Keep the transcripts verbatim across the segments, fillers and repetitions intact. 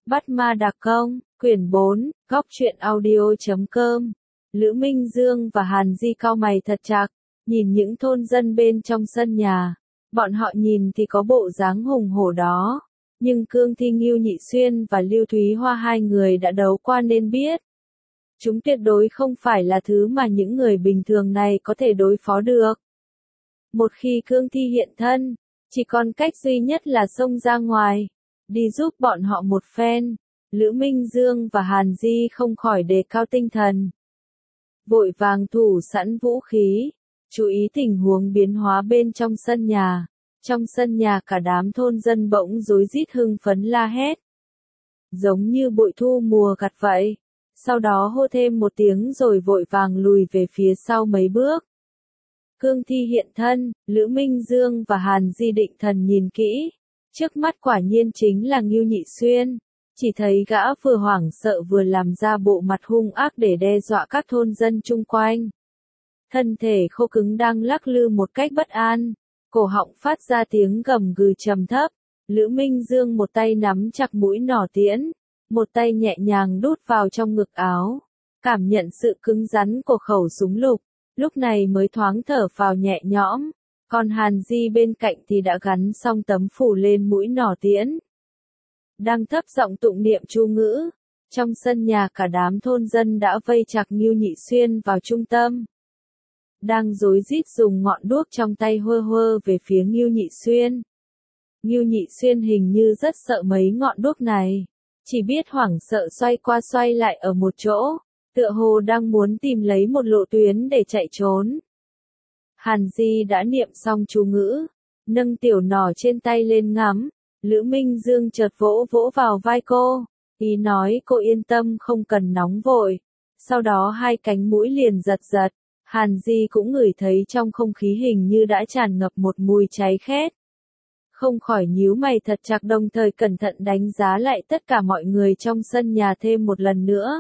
Bắt ma đặc công, quyển bốn, góc truyện audio.com. Lữ Minh Dương và Hàn Di cau mày thật chặt, nhìn những thôn dân bên trong sân nhà. Bọn họ nhìn thì có bộ dáng hùng hổ đó, nhưng Cương Thi Ngưu Nhị Xuyên và Lưu Thúy Hoa hai người đã đấu qua nên biết. Chúng tuyệt đối không phải là thứ mà những người bình thường này có thể đối phó được. Một khi Cương Thi hiện thân, chỉ còn cách duy nhất là xông ra ngoài, đi giúp bọn họ một phen. Lữ Minh Dương và Hàn Di không khỏi đề cao tinh thần, vội vàng thủ sẵn vũ khí, chú ý tình huống biến hóa bên trong sân nhà. Trong sân nhà cả đám thôn dân bỗng rối rít hưng phấn la hét, giống như bội thu mùa gặt vậy. Sau đó hô thêm một tiếng rồi vội vàng lùi về phía sau mấy bước. Cương Thi hiện thân, Lữ Minh Dương và Hàn Di định thần nhìn kỹ. Trước mắt quả nhiên chính là Ngưu Nhị Xuyên. Chỉ thấy gã vừa hoảng sợ vừa làm ra bộ mặt hung ác để đe dọa các thôn dân chung quanh. Thân thể khô cứng đang lắc lư một cách bất an, cổ họng phát ra tiếng gầm gừ trầm thấp. Lữ Minh Dương một tay nắm chặt mũi nỏ tiễn, một tay nhẹ nhàng đút vào trong ngực áo, cảm nhận sự cứng rắn của khẩu súng lục, lúc này mới thoáng thở phào nhẹ nhõm. Còn Hàn Di bên cạnh thì đã gắn xong tấm phủ lên mũi nỏ tiễn, đang thấp giọng tụng niệm chú ngữ. Trong sân nhà cả đám thôn dân đã vây chặt Ngưu Nhị Xuyên vào trung tâm, đang rối rít dùng ngọn đuốc trong tay hơ hơ về phía Ngưu Nhị Xuyên. Ngưu Nhị Xuyên hình như rất sợ mấy ngọn đuốc này, chỉ biết hoảng sợ xoay qua xoay lại ở một chỗ, tựa hồ đang muốn tìm lấy một lộ tuyến để chạy trốn. Hàn Di đã niệm xong chú ngữ, nâng tiểu nỏ trên tay lên ngắm. Lữ Minh Dương chợt vỗ vỗ vào vai cô, ý nói cô yên tâm không cần nóng vội. Sau đó hai cánh mũi liền giật giật, Hàn Di cũng ngửi thấy trong không khí hình như đã tràn ngập một mùi cháy khét. Không khỏi nhíu mày thật chặt, đồng thời cẩn thận đánh giá lại tất cả mọi người trong sân nhà thêm một lần nữa.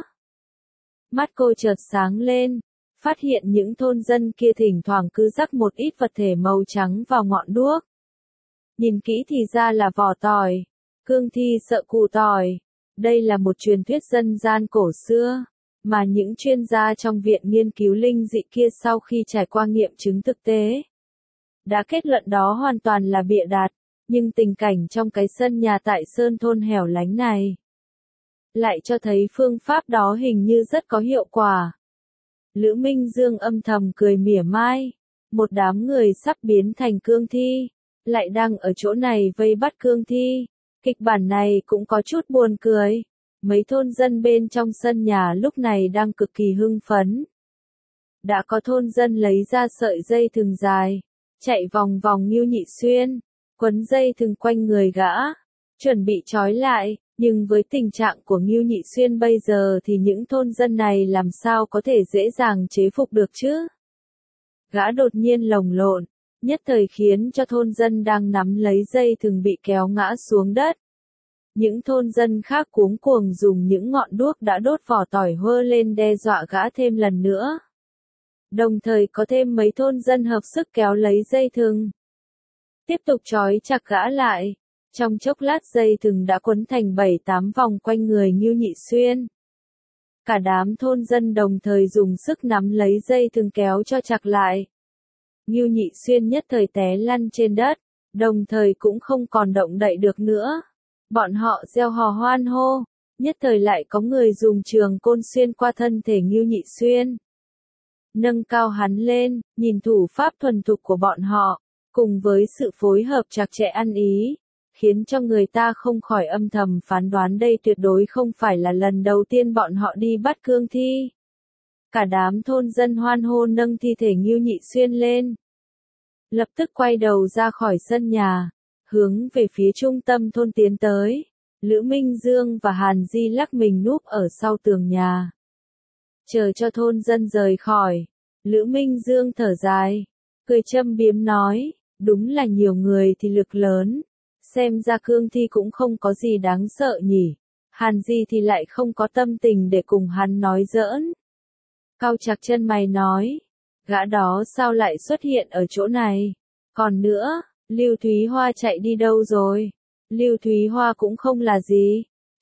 Mắt cô chợt sáng lên, phát hiện những thôn dân kia thỉnh thoảng cứ rắc một ít vật thể màu trắng vào ngọn đuốc. Nhìn kỹ thì ra là vỏ tỏi. Cương Thi sợ củ tỏi. Đây là một truyền thuyết dân gian cổ xưa, mà những chuyên gia trong viện nghiên cứu linh dị kia sau khi trải qua nghiệm chứng thực tế, đã kết luận đó hoàn toàn là bịa đặt. Nhưng tình cảnh trong cái sân nhà tại sơn thôn hẻo lánh này lại cho thấy phương pháp đó hình như rất có hiệu quả. Lữ Minh Dương âm thầm cười mỉa mai, một đám người sắp biến thành Cương Thi, lại đang ở chỗ này vây bắt Cương Thi. Kịch bản này cũng có chút buồn cười. Mấy thôn dân bên trong sân nhà lúc này đang cực kỳ hưng phấn. Đã có thôn dân lấy ra sợi dây thừng dài, chạy vòng vòng Ngưu Nhị Xuyên, quấn dây thừng quanh người gã, chuẩn bị trói lại. Nhưng với tình trạng của Ngưu Nhị Xuyên bây giờ thì những thôn dân này làm sao có thể dễ dàng chế phục được chứ? Gã đột nhiên lồng lộn, nhất thời khiến cho thôn dân đang nắm lấy dây thừng bị kéo ngã xuống đất. Những thôn dân khác cuống cuồng dùng những ngọn đuốc đã đốt vỏ tỏi hơ lên đe dọa gã thêm lần nữa. Đồng thời có thêm mấy thôn dân hợp sức kéo lấy dây thừng, tiếp tục trói chặt gã lại. Trong chốc lát dây thừng đã quấn thành bảy tám vòng quanh người Ngưu Nhị Xuyên. Cả đám thôn dân đồng thời dùng sức nắm lấy dây thừng kéo cho chặt lại. Ngưu Nhị Xuyên nhất thời té lăn trên đất, đồng thời cũng không còn động đậy được nữa. Bọn họ reo hò hoan hô, nhất thời lại có người dùng trường côn xuyên qua thân thể Ngưu Nhị Xuyên, nâng cao hắn lên. Nhìn thủ pháp thuần thục của bọn họ, cùng với sự phối hợp chặt chẽ ăn ý, khiến cho người ta không khỏi âm thầm phán đoán đây tuyệt đối không phải là lần đầu tiên bọn họ đi bắt Cương Thi. Cả đám thôn dân hoan hô nâng thi thể Ngưu Nhị Xuyên lên, lập tức quay đầu ra khỏi sân nhà, hướng về phía trung tâm thôn tiến tới. Lữ Minh Dương và Hàn Di lắc mình núp ở sau tường nhà, chờ cho thôn dân rời khỏi. Lữ Minh Dương thở dài, cười châm biếm nói, đúng là nhiều người thì lực lớn, xem ra Cương Thi cũng không có gì đáng sợ nhỉ. Hàn Di thì lại không có tâm tình để cùng hắn nói giỡn, cau chặt chân mày nói, gã đó sao lại xuất hiện ở chỗ này? Còn nữa, Lưu Thúy Hoa chạy đi đâu rồi? Lưu Thúy Hoa cũng không là gì,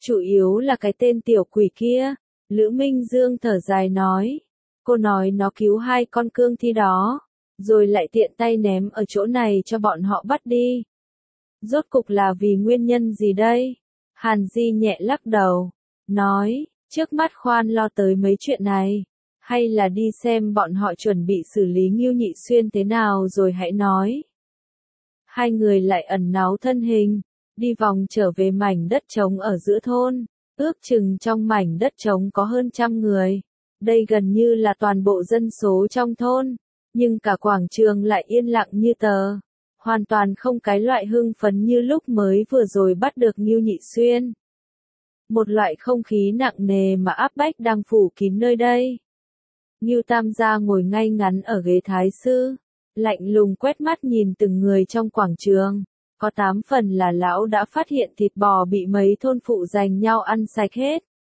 Chủ yếu là cái tên tiểu quỷ kia. Lữ Minh Dương thở dài nói. Cô nói nó cứu hai con cương thi đó, rồi lại tiện tay ném ở chỗ này cho bọn họ bắt đi. Rốt cục là vì nguyên nhân gì đây? Hàn Di nhẹ lắc đầu, nói, trước mắt khoan lo tới mấy chuyện này, hay là đi xem bọn họ chuẩn bị xử lý Ngưu Nhị Xuyên thế nào rồi hãy nói. Hai người lại ẩn náu thân hình, đi vòng trở về mảnh đất trống ở giữa thôn, ước chừng trong mảnh đất trống có hơn trăm người. Đây gần như là toàn bộ dân số trong thôn, nhưng cả quảng trường lại yên lặng như tờ, hoàn toàn không cái loại hưng phấn như lúc mới vừa rồi bắt được Ngưu Nhị Xuyên. Một loại không khí nặng nề mà áp bách đang phủ kín nơi đây. Ngưu Tam gia ngồi ngay ngắn ở ghế thái sư, lạnh lùng quét mắt nhìn từng người trong quảng trường, có tám phần là lão đã phát hiện thịt bò bị mấy thôn phụ giành nhau ăn sạch hết.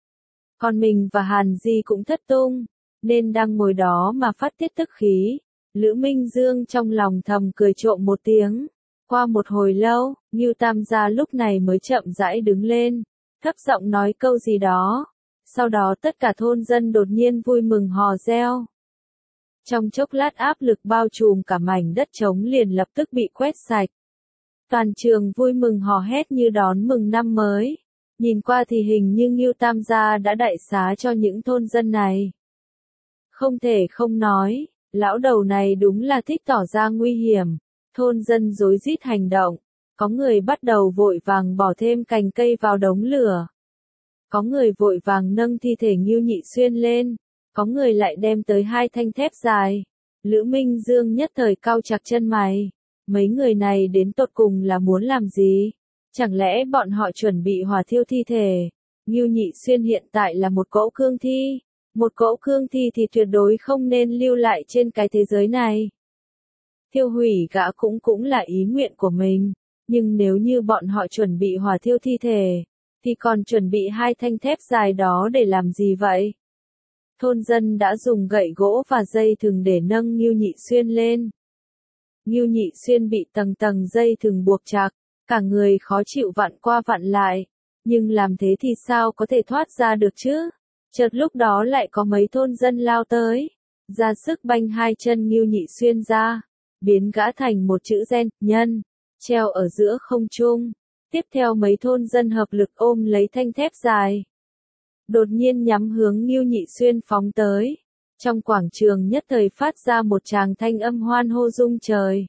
Còn mình và Hàn Di cũng thất tung, nên đang ngồi đó mà phát tiết tức khí. Lữ Minh Dương trong lòng thầm cười trộm một tiếng. Qua một hồi lâu, Ngưu Tam gia lúc này mới chậm rãi đứng lên, thấp giọng nói câu gì đó. Sau đó tất cả thôn dân đột nhiên vui mừng hò reo. Trong chốc lát áp lực bao trùm cả mảnh đất trống liền lập tức bị quét sạch. Toàn trường vui mừng hò hét như đón mừng năm mới. Nhìn qua thì hình như Ngưu Tam gia đã đại xá cho những thôn dân này. Không thể không nói, lão đầu này đúng là thích tỏ ra nguy hiểm. Thôn dân rối rít hành động, có người bắt đầu vội vàng bỏ thêm cành cây vào đống lửa. Có người vội vàng nâng thi thể Ngưu Nhị Xuyên lên, có người lại đem tới hai thanh thép dài. Lữ Minh Dương nhất thời cau chặt chân mày, mấy người này đến tột cùng là muốn làm gì? Chẳng lẽ bọn họ chuẩn bị hỏa thiêu thi thể? Ngưu Nhị Xuyên hiện tại là một cỗ cương thi, một cỗ cương thi thì tuyệt đối không nên lưu lại trên cái thế giới này. Thiêu hủy gã cũng cũng là ý nguyện của mình, nhưng nếu như bọn họ chuẩn bị hỏa thiêu thi thể, thì còn chuẩn bị hai thanh thép dài đó để làm gì vậy? Thôn dân đã dùng gậy gỗ và dây thừng để nâng Ngưu Nhị Xuyên lên. Ngưu Nhị Xuyên bị tầng tầng dây thừng buộc chặt, cả người khó chịu vặn qua vặn lại, nhưng làm thế thì sao có thể thoát ra được chứ? Chợt lúc đó lại có mấy thôn dân lao tới, ra sức banh hai chân Ngưu Nhị Xuyên ra, biến gã thành một chữ gen, nhân, treo ở giữa không trung. Tiếp theo mấy thôn dân hợp lực ôm lấy thanh thép dài, đột nhiên nhắm hướng Ngưu Nhị Xuyên phóng tới. Trong quảng trường nhất thời phát ra một tràng thanh âm hoan hô rung trời.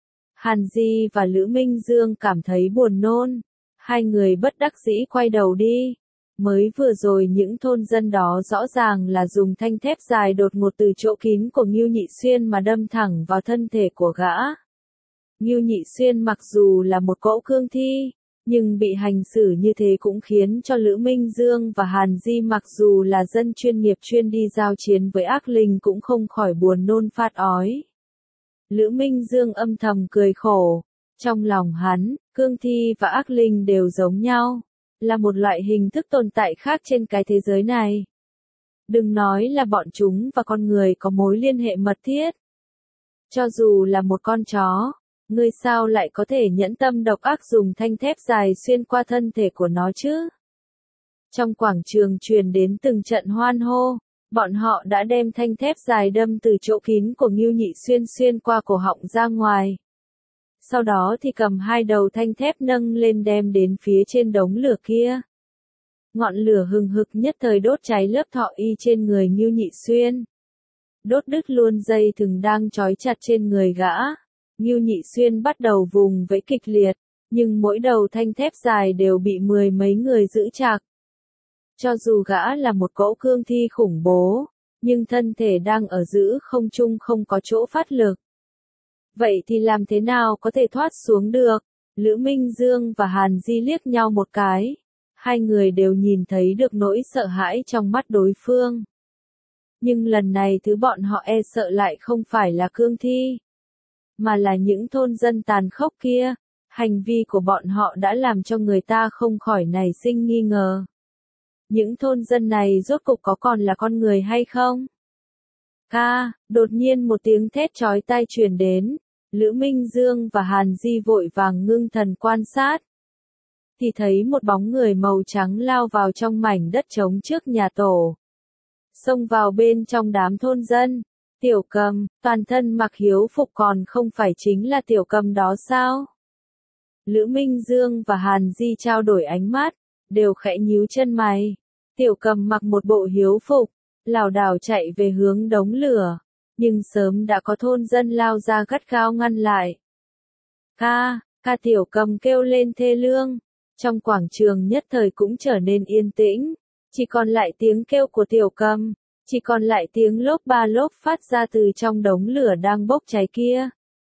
Hàn Di và Lữ Minh Dương cảm thấy buồn nôn, hai người bất đắc dĩ quay đầu đi. Mới vừa rồi những thôn dân đó rõ ràng là dùng thanh thép dài đột ngột từ chỗ kín của Ngưu Nhị Xuyên mà đâm thẳng vào thân thể của gã. Ngưu Nhị Xuyên mặc dù là một cỗ cương thi, nhưng bị hành xử như thế cũng khiến cho Lữ Minh Dương và Hàn Di mặc dù là dân chuyên nghiệp chuyên đi giao chiến với ác linh cũng không khỏi buồn nôn phát ói. Lữ Minh Dương âm thầm cười khổ, trong lòng hắn, cương thi và ác linh đều giống nhau, là một loại hình thức tồn tại khác trên cái thế giới này. Đừng nói là bọn chúng và con người có mối liên hệ mật thiết. Cho dù là một con chó, ngươi sao lại có thể nhẫn tâm độc ác dùng thanh thép dài xuyên qua thân thể của nó chứ? Trong quảng trường truyền đến từng trận hoan hô, bọn họ đã đem thanh thép dài đâm từ chỗ kín của Ngưu Nhị Xuyên xuyên qua cổ họng ra ngoài. Sau đó thì cầm hai đầu thanh thép nâng lên đem đến phía trên đống lửa kia. Ngọn lửa hừng hực nhất thời đốt cháy lớp thọ y trên người Ngưu Nhị Xuyên. Đốt đứt luôn dây thừng đang trói chặt trên người gã. Ngưu Nhị Xuyên bắt đầu vùng vẫy kịch liệt, nhưng mỗi đầu thanh thép dài đều bị mười mấy người giữ chặt. Cho dù gã là một cỗ cương thi khủng bố, nhưng thân thể đang ở giữ không trung không có chỗ phát lực. Vậy thì làm thế nào có thể thoát xuống được? Lữ Minh Dương và Hàn Di liếc nhau một cái. Hai người đều nhìn thấy được nỗi sợ hãi trong mắt đối phương. Nhưng lần này thứ bọn họ e sợ lại không phải là cương thi, mà là những thôn dân tàn khốc kia. Hành vi của bọn họ đã làm cho người ta không khỏi nảy sinh nghi ngờ. Những thôn dân này rốt cục có còn là con người hay không? Ca, đột nhiên một tiếng thét chói tai truyền đến. Lữ Minh Dương và Hàn Di vội vàng ngưng thần quan sát. thì thấy một bóng người màu trắng lao vào trong mảnh đất trống trước nhà tổ. Xông vào bên trong đám thôn dân. Tiểu Cầm, toàn thân mặc hiếu phục còn không phải chính là Tiểu Cầm đó sao? Lữ Minh Dương và Hàn Di trao đổi ánh mắt, đều khẽ nhíu chân mày. Tiểu Cầm mặc một bộ hiếu phục, lảo đảo chạy về hướng đống lửa, nhưng sớm đã có thôn dân lao ra gắt gao ngăn lại. Ca, ca Tiểu Cầm kêu lên thê lương, trong quảng trường nhất thời cũng trở nên yên tĩnh, chỉ còn lại tiếng kêu của Tiểu Cầm, chỉ còn lại tiếng lốp ba lốp phát ra từ trong đống lửa đang bốc cháy kia.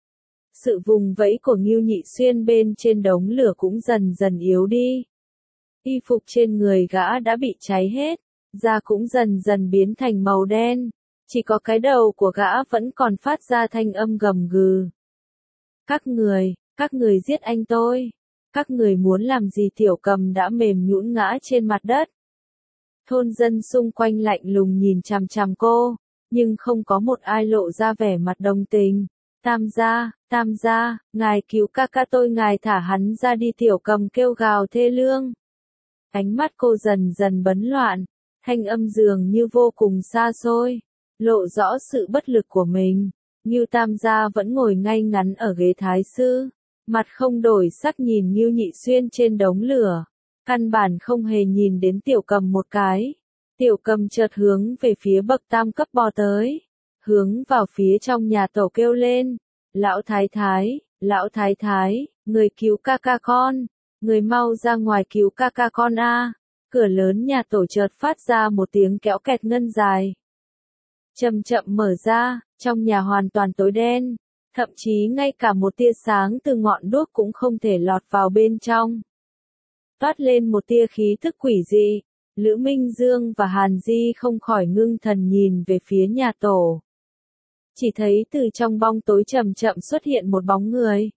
Sự vùng vẫy của Ngưu Nhị Xuyên bên trên đống lửa cũng dần dần yếu đi. Y phục trên người gã đã bị cháy hết, da cũng dần dần biến thành màu đen, chỉ có cái đầu của gã vẫn còn phát ra thanh âm gầm gừ. Các người, các người giết anh tôi, các người muốn làm gì? Tiểu Cầm đã mềm nhũn ngã trên mặt đất. Thôn dân xung quanh lạnh lùng nhìn chằm chằm cô, nhưng không có một ai lộ ra vẻ mặt đồng tình. Tam gia, tam gia, ngài cứu ca ca tôi, ngài thả hắn ra đi. Tiểu Cầm kêu gào thê lương. Ánh mắt cô dần dần bấn loạn, thanh âm dường như vô cùng xa xôi, lộ rõ sự bất lực của mình. Ngưu tam gia vẫn ngồi ngay ngắn ở ghế thái sư, mặt không đổi sắc nhìn Ngưu Nhị Xuyên trên đống lửa, căn bản không hề nhìn đến Tiểu Cầm một cái. Tiểu Cầm chợt hướng về phía bậc tam cấp bò tới, hướng vào phía trong nhà tổ kêu lên, lão thái thái, lão thái thái, người cứu ca ca con, người mau ra ngoài cứu ca ca con a. Cửa lớn nhà tổ chợt phát ra một tiếng kéo kẹt ngân dài. Chậm chậm mở ra, trong nhà hoàn toàn tối đen, thậm chí ngay cả một tia sáng từ ngọn đuốc cũng không thể lọt vào bên trong. Toát lên một tia khí thức quỷ dị, Lữ Minh Dương và Hàn Di không khỏi ngưng thần nhìn về phía nhà tổ. Chỉ thấy từ trong bóng tối chậm chậm xuất hiện một bóng người.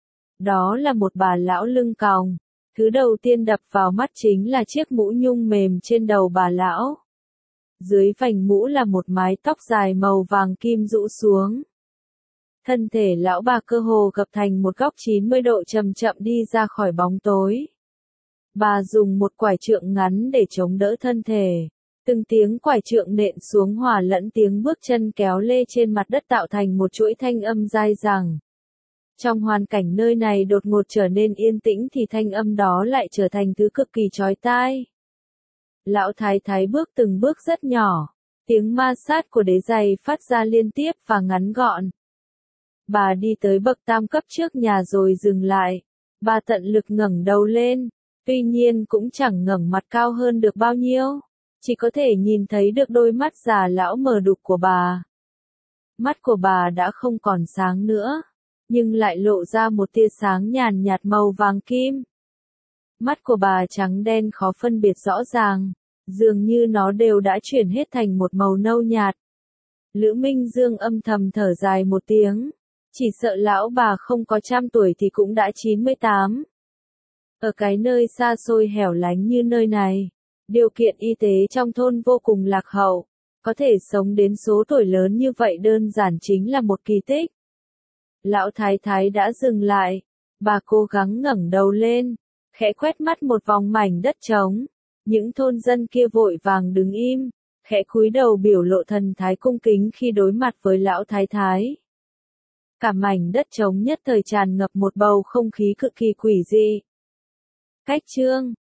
Đó là một bà lão lưng còng. Thứ đầu tiên đập vào mắt chính là chiếc mũ nhung mềm trên đầu bà lão. Dưới vành mũ là một mái tóc dài màu vàng kim rũ xuống. Thân thể lão bà cơ hồ gập thành một góc chín mươi độ chậm chậm đi ra khỏi bóng tối. Bà dùng một quải trượng ngắn để chống đỡ thân thể. Từng tiếng quải trượng nện xuống hòa lẫn tiếng bước chân kéo lê trên mặt đất tạo thành một chuỗi thanh âm dai dẳng. Trong hoàn cảnh nơi này đột ngột trở nên yên tĩnh thì thanh âm đó lại trở thành thứ cực kỳ chói tai. Lão thái thái bước từng bước rất nhỏ, tiếng ma sát của đế giày phát ra liên tiếp và ngắn gọn. Bà đi tới bậc tam cấp trước nhà rồi dừng lại. Bà tận lực ngẩng đầu lên, tuy nhiên cũng chẳng ngẩng mặt cao hơn được bao nhiêu, chỉ có thể nhìn thấy được đôi mắt già lão mờ đục của bà. Mắt của bà đã không còn sáng nữa, nhưng lại lộ ra một tia sáng nhàn nhạt màu vàng kim. Mắt của bà trắng đen khó phân biệt rõ ràng, dường như nó đều đã chuyển hết thành một màu nâu nhạt. Lữ Minh Dương âm thầm thở dài một tiếng, chỉ sợ lão bà không có trăm tuổi thì cũng đã chín mươi tám. Ở cái nơi xa xôi hẻo lánh như nơi này, điều kiện y tế trong thôn vô cùng lạc hậu, có thể sống đến số tuổi lớn như vậy đơn giản chính là một kỳ tích. Lão thái thái đã dừng lại, bà cố gắng ngẩng đầu lên, khẽ quét mắt một vòng mảnh đất trống. Những thôn dân kia vội vàng đứng im, khẽ cúi đầu biểu lộ thần thái cung kính khi đối mặt với lão thái thái. Cả mảnh đất trống nhất thời tràn ngập một bầu không khí cực kỳ quỷ dị. Cách chương